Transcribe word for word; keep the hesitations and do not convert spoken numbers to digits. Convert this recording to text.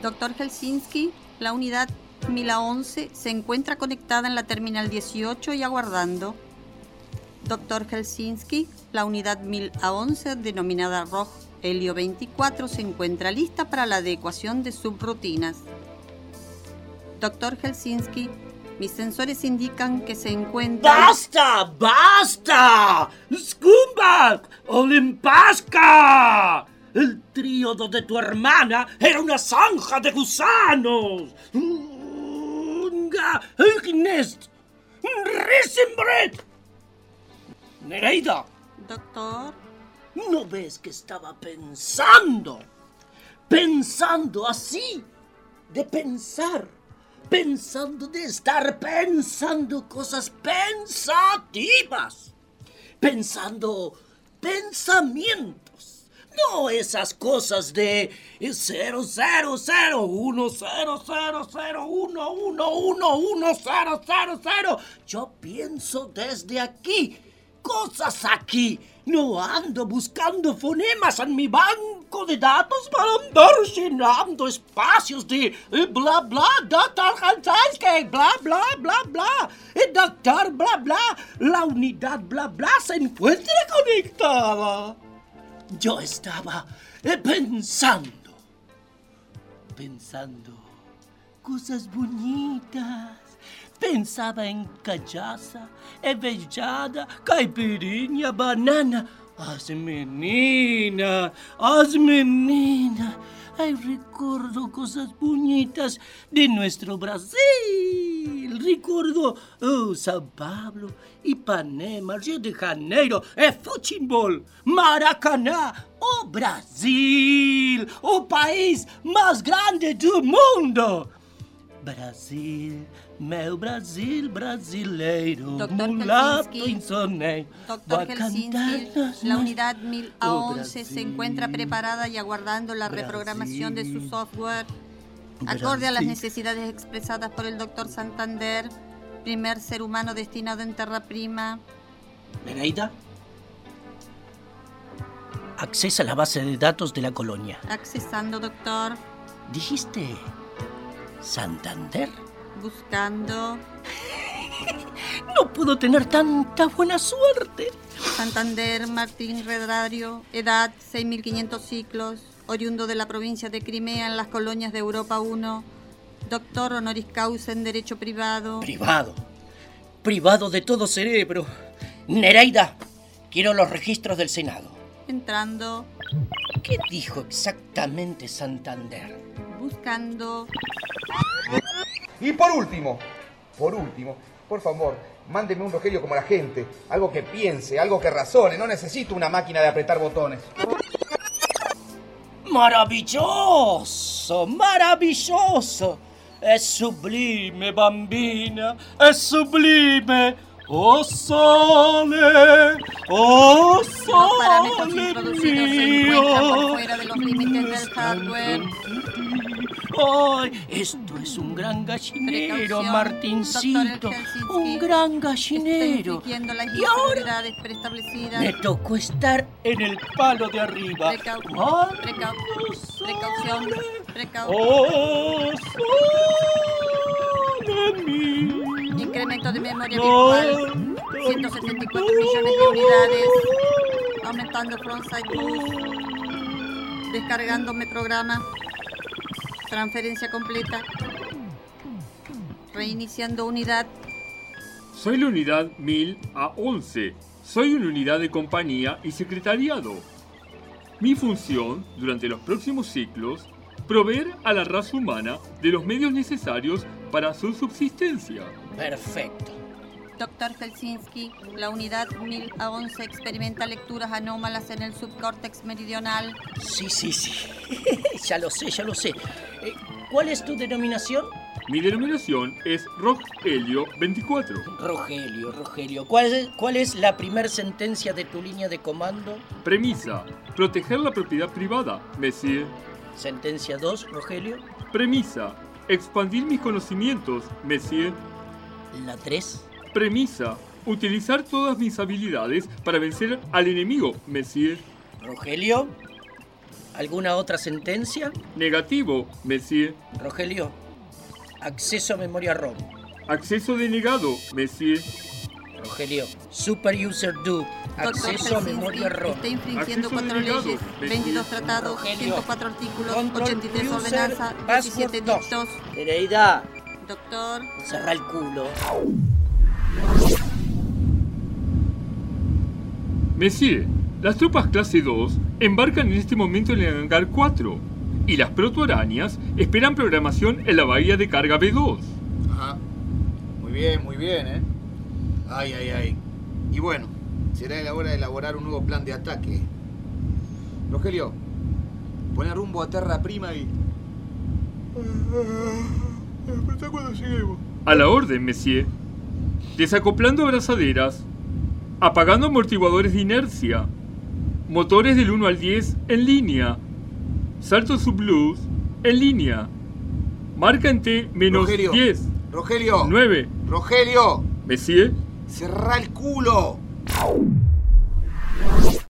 Doctor Helsinki, la unidad mil once se encuentra conectada en la terminal dieciocho y aguardando. Doctor Helsinki, la unidad mil once, denominada Rogelio veinticuatro, se encuentra lista para la adecuación de subrutinas. Doctor Helsinki, mis sensores indican que se encuentra... ¡Basta! ¡Basta! ¡Scumbag! ¡Olimpasca! El tríodo de tu hermana era una zanja de gusanos. ¡Unga! ¡Elgnest! ¡Risenbret! Nereida. Doctor. ¿No ves que estaba pensando? Pensando así, de pensar. Pensando de estar pensando cosas pensativas. Pensando pensamientos. No esas cosas de cero, cero, cero, uno, cero, cero, cero, uno, uno, uno, uno, cero, cero, cero. Yo pienso desde aquí. Cosas aquí. No ando buscando fonemas en mi banco de datos para andar llenando espacios de bla bla, doctor Helsinki, bla bla, bla bla. El doctor bla bla, la unidad bla bla se encuentra conectada. Yo estaba pensando, pensando cosas bonitas. Pensaba en cachaça, evejada, caipirinha, banana. As meninas, as meninas. Ay, recuerdo cosas bonitas de nuestro Brasil. Recuerdo oh, São Paulo, Ipanema, Rio de Janeiro, é futebol, Maracanã, o Brasil, o país mais grande do mundo. Brasil, meu Brasil brasileiro, Doctor mulato Helsinki, insonente. Doctor Helsinki, la unidad mil once se encuentra preparada y aguardando la Brasil, reprogramación de su software, acorde a las necesidades expresadas por el doctor Santander, primer ser humano destinado en Terra Prima. Nereida, accesa a la base de datos de la colonia. Accesando, doctor. ¿Dijiste Santander? Buscando. No puedo tener tanta buena suerte. Santander, Martín Redrario, edad seis mil quinientos ciclos, oriundo de la provincia de Crimea en las colonias de Europa uno, doctor honoris causa en Derecho Privado. Privado. Privado de todo cerebro. Nereida, quiero los registros del Senado. Entrando. ¿Qué dijo exactamente Santander? Buscando. Y por último, por último, por favor, mándeme un Rogelio como la gente. Algo que piense, algo que razone. No necesito una máquina de apretar botones. ¡Maravilloso! ¡Maravilloso! Es sublime, bambina. Es sublime. ¡Oh, sole! ¡Oh, sole! Los parámetros introducidos se encuentran por fuera de los límites del hardware. ¡Ay! Esto es un gran gallinero, Precaución, Martincito. doctor Helsinki. Un gran Está gallinero. infringiendo las Y ahora inseguridades preestablecidas. me tocó estar en el palo de arriba. Precau- ¡Ay, precau- sole! precaución, precau- ¡Oh, sole mío! Incremento de memoria virtual, ciento setenta y cuatro millones de unidades. Aumentando frontside bus. Descargando programa. Transferencia completa. Reiniciando unidad. Soy la unidad mil once. Soy una unidad de compañía y secretariado. Mi función, durante los próximos ciclos, proveer a la raza humana de los medios necesarios para su subsistencia. Perfecto. Doctor Helsinki, la unidad mil once experimenta lecturas anómalas en el subcórtex meridional. Sí, sí, sí. Ya lo sé, ya lo sé. Eh, ¿Cuál es tu denominación? Mi denominación es Rogelio veinticuatro. Rogelio, Rogelio. ¿Cuál es, cuál es la primer sentencia de tu línea de comando? Premisa: proteger la propiedad privada, Monsieur. Sentencia dos, Rogelio. Premisa: expandir mis conocimientos, Monsieur. La tres. Premisa: utilizar todas mis habilidades para vencer al enemigo, Monsieur. Rogelio. ¿Alguna otra sentencia? Negativo, Monsieur. Rogelio, acceso a memoria ROM. Acceso denegado, Monsieur. Rogelio, Super User Do. Acceso a memoria ROM. Está infringiendo Acceso cuatro denegado, leyes, Messi. veintidós tratados, Rogelio. ciento cuatro artículos, Control ochenta y tres User, ordenanzas, Password diecisiete dos. dictos. Nereida, Doctor, cerrá el culo. Monsieur, las tropas clase dos embarcan en este momento en el hangar cuatro y las protoarañas esperan programación en la bahía de carga B dos. Ajá. Muy bien, muy bien, ¿eh? Ay, ay, ay. Y bueno, será la hora de elaborar un nuevo plan de ataque. Rogelio, pone rumbo a Terra Prima y... ¿Hasta cuándo lleguemos? A la orden, Monsieur. Desacoplando abrazaderas, apagando amortiguadores de inercia, motores del uno al diez en línea, salto subluz en línea, marca en T menos Rogelio, diez, Rogelio, nueve, Rogelio, Monsieur. cerrá el culo.